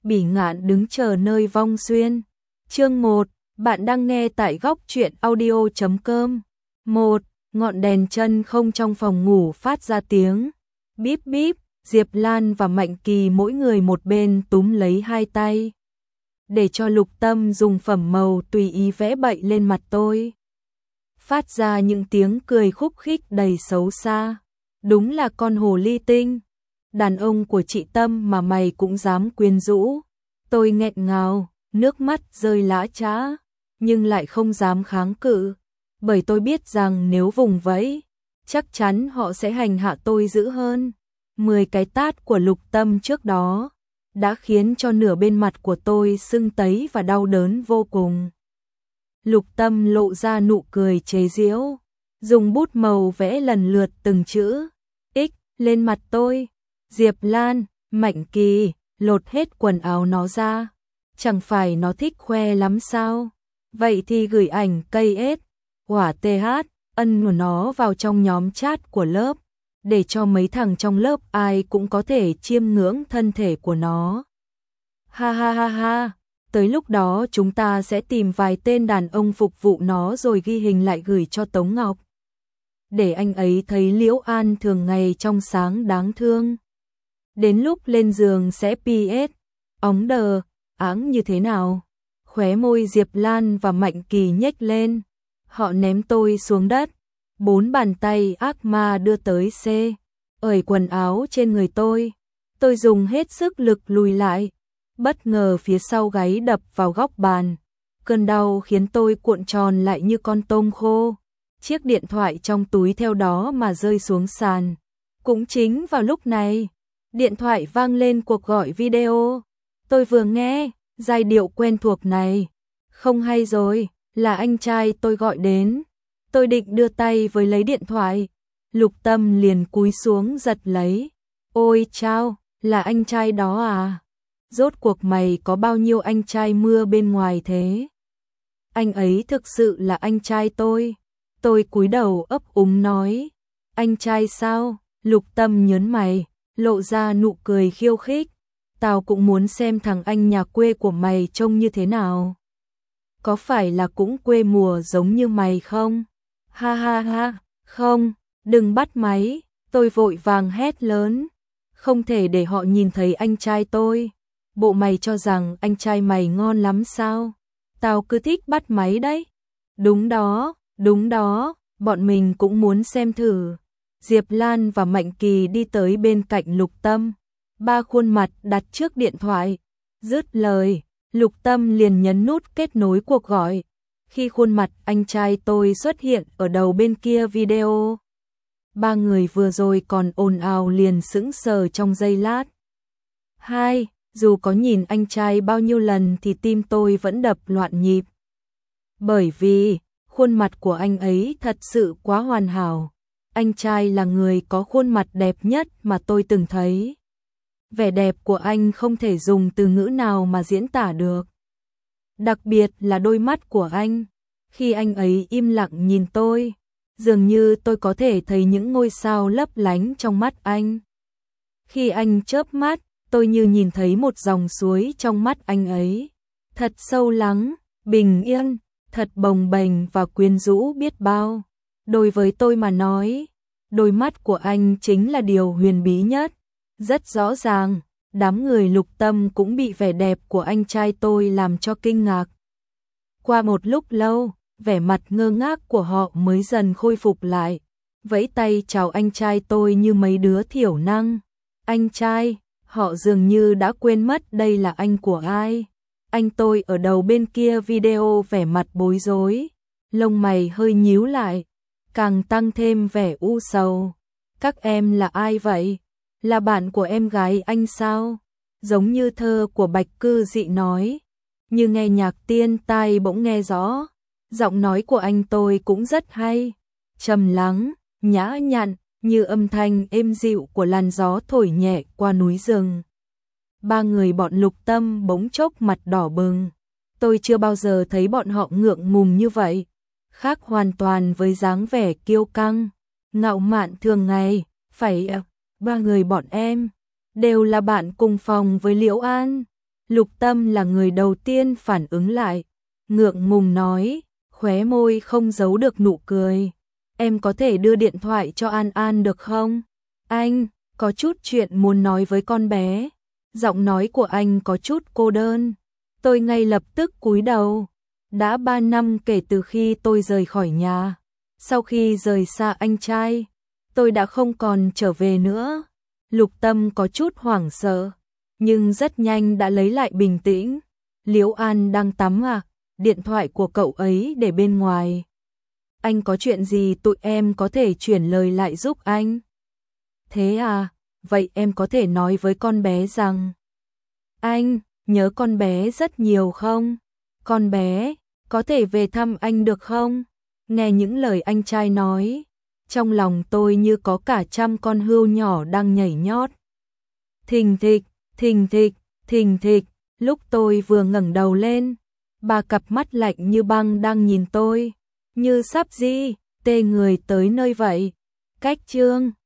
Bỉ Ngạn đứng chờ nơi vong xuyên. Chương 1, bạn đang nghe tại góc truyện audio.com. 1. Ngọn đèn chân không trong phòng ngủ phát ra tiếng bíp bíp, Diệp Lan và Mạnh Kỳ mỗi người một bên túm lấy hai tay, để cho Lục Tâm dùng phẩm màu tùy ý vẽ bậy lên mặt tôi. Phát ra những tiếng cười khúc khích đầy xấu xa. Đúng là con hồ ly tinh. Đàn ông của chị Tâm mà mày cũng dám quyến rũ. Tôi nghẹn ngào, nước mắt rơi lã chã, nhưng lại không dám kháng cự, bởi tôi biết rằng nếu vùng vẫy, chắc chắn họ sẽ hành hạ tôi dữ hơn. 10 cái tát của Lục Tâm trước đó đã khiến cho nửa bên mặt của tôi sưng tấy và đau đớn vô cùng. Lục Tâm lộ ra nụ cười chế giễu, dùng bút màu vẽ lần lượt từng chữ X lên mặt tôi. Diệp Lan, Mạnh Kỳ, lột hết quần áo nó ra. Chẳng phải nó thích khoe lắm sao? Vậy thì gửi ảnh cây ết, quả TH, ân của nó vào trong nhóm chat của lớp, để cho mấy thằng trong lớp ai cũng có thể chiêm ngưỡng thân thể của nó. Ha ha ha ha, tới lúc đó chúng ta sẽ tìm vài tên đàn ông phục vụ nó rồi ghi hình lại gửi cho Tống Ngọc, để anh ấy thấy Liễu An thường ngày trong sáng đáng thương. Đến lúc lên giường sẽ PS, óng đờ, áng như thế nào? Khóe môi Diệp Lan và Mạnh Kỳ nhếch lên. Họ ném tôi xuống đất. 4 bàn tay ác ma đưa tới C, ởi quần áo trên người tôi. Tôi dùng hết sức lực lùi lại. Bất ngờ phía sau gáy đập vào góc bàn. Cơn đau khiến tôi cuộn tròn lại như con tôm khô. Chiếc điện thoại trong túi theo đó mà rơi xuống sàn. Cũng chính vào lúc này, điện thoại vang lên cuộc gọi video. Tôi vừa nghe giai điệu quen thuộc này. Không hay rồi, là anh trai tôi gọi đến. Tôi định đưa tay với lấy điện thoại. Lục Tâm liền cúi xuống giật lấy. Ôi chao, là anh trai đó à? Rốt cuộc mày có bao nhiêu anh trai mưa bên ngoài thế? Anh ấy thực sự là anh trai tôi. Tôi cúi đầu ấp úng nói. Anh trai sao? Lục Tâm nhớn mày, lộ ra nụ cười khiêu khích. Tao cũng muốn xem thằng anh nhà quê của mày trông như thế nào. Có phải là cũng quê mùa giống như mày không? Ha ha ha, không, đừng bắt máy. Tôi vội vàng hét lớn. Không thể để họ nhìn thấy anh trai tôi. Bộ mày cho rằng anh trai mày ngon lắm sao? Tao cứ thích bắt máy đấy. Đúng đó, bọn mình cũng muốn xem thử. Diệp Lan và Mạnh Kỳ đi tới bên cạnh Lục Tâm. 3 khuôn mặt đặt trước điện thoại. Dứt lời, Lục Tâm liền nhấn nút kết nối cuộc gọi. Khi khuôn mặt anh trai tôi xuất hiện ở đầu bên kia video, 3 người vừa rồi còn ồn ào liền sững sờ trong giây lát. Dù có nhìn anh trai bao nhiêu lần thì tim tôi vẫn đập loạn nhịp. Bởi vì, khuôn mặt của anh ấy thật sự quá hoàn hảo. Anh trai là người có khuôn mặt đẹp nhất mà tôi từng thấy. Vẻ đẹp của anh không thể dùng từ ngữ nào mà diễn tả được. Đặc biệt là đôi mắt của anh. Khi anh ấy im lặng nhìn tôi, dường như tôi có thể thấy những ngôi sao lấp lánh trong mắt anh. Khi anh chớp mắt, tôi như nhìn thấy một dòng suối trong mắt anh ấy. Thật sâu lắng, bình yên, thật bồng bềnh và quyến rũ biết bao. Đối với tôi mà nói, đôi mắt của anh chính là điều huyền bí nhất. Rất rõ ràng, đám người Lục Tâm cũng bị vẻ đẹp của anh trai tôi làm cho kinh ngạc. Qua một lúc lâu, vẻ mặt ngơ ngác của họ mới dần khôi phục lại. Vẫy tay chào anh trai tôi như mấy đứa thiểu năng. Anh trai, họ dường như đã quên mất đây là anh của ai. Anh tôi ở đầu bên kia video vẻ mặt bối rối, lông mày hơi nhíu lại, càng tăng thêm vẻ u sầu. Các em là ai vậy? Là bạn của em gái anh sao? Giống như thơ của Bạch Cư Dị nói. Như nghe nhạc tiên tai bỗng nghe rõ. Giọng nói của anh tôi cũng rất hay. Trầm lắng, nhã nhặn, như âm thanh êm dịu của làn gió thổi nhẹ qua núi rừng. 3 người bọn Lục Tâm bỗng chốc mặt đỏ bừng. Tôi chưa bao giờ thấy bọn họ ngượng ngùng như vậy. Khác hoàn toàn với dáng vẻ kiêu căng, ngạo mạn thường ngày. Phải 3 người bọn em đều là bạn cùng phòng với Liễu An. Lục Tâm là người đầu tiên phản ứng lại, ngượng ngùng nói, khóe môi không giấu được nụ cười. Em có thể đưa điện thoại cho An An được không? Anh có chút chuyện muốn nói với con bé. Giọng nói của anh có chút cô đơn. Tôi ngay lập tức cúi đầu. Đã 3 năm kể từ khi tôi rời khỏi nhà. Sau khi rời xa anh trai, tôi đã không còn trở về nữa. Lục Tâm có chút hoảng sợ, nhưng rất nhanh đã lấy lại bình tĩnh. Liễu An đang tắm à? Điện thoại của cậu ấy để bên ngoài. Anh có chuyện gì tụi em có thể chuyển lời lại giúp anh. Thế à, vậy em có thể nói với con bé rằng anh nhớ con bé rất nhiều không? Con bé có thể về thăm anh được không? Nghe những lời anh trai nói, trong lòng tôi như có cả trăm con hươu nhỏ đang nhảy nhót. Thình thịch, thình thịch, thình thịch, lúc tôi vừa ngẩng đầu lên, ba cặp mắt lạnh như băng đang nhìn tôi, như sắp tê người tới nơi vậy. Cách chương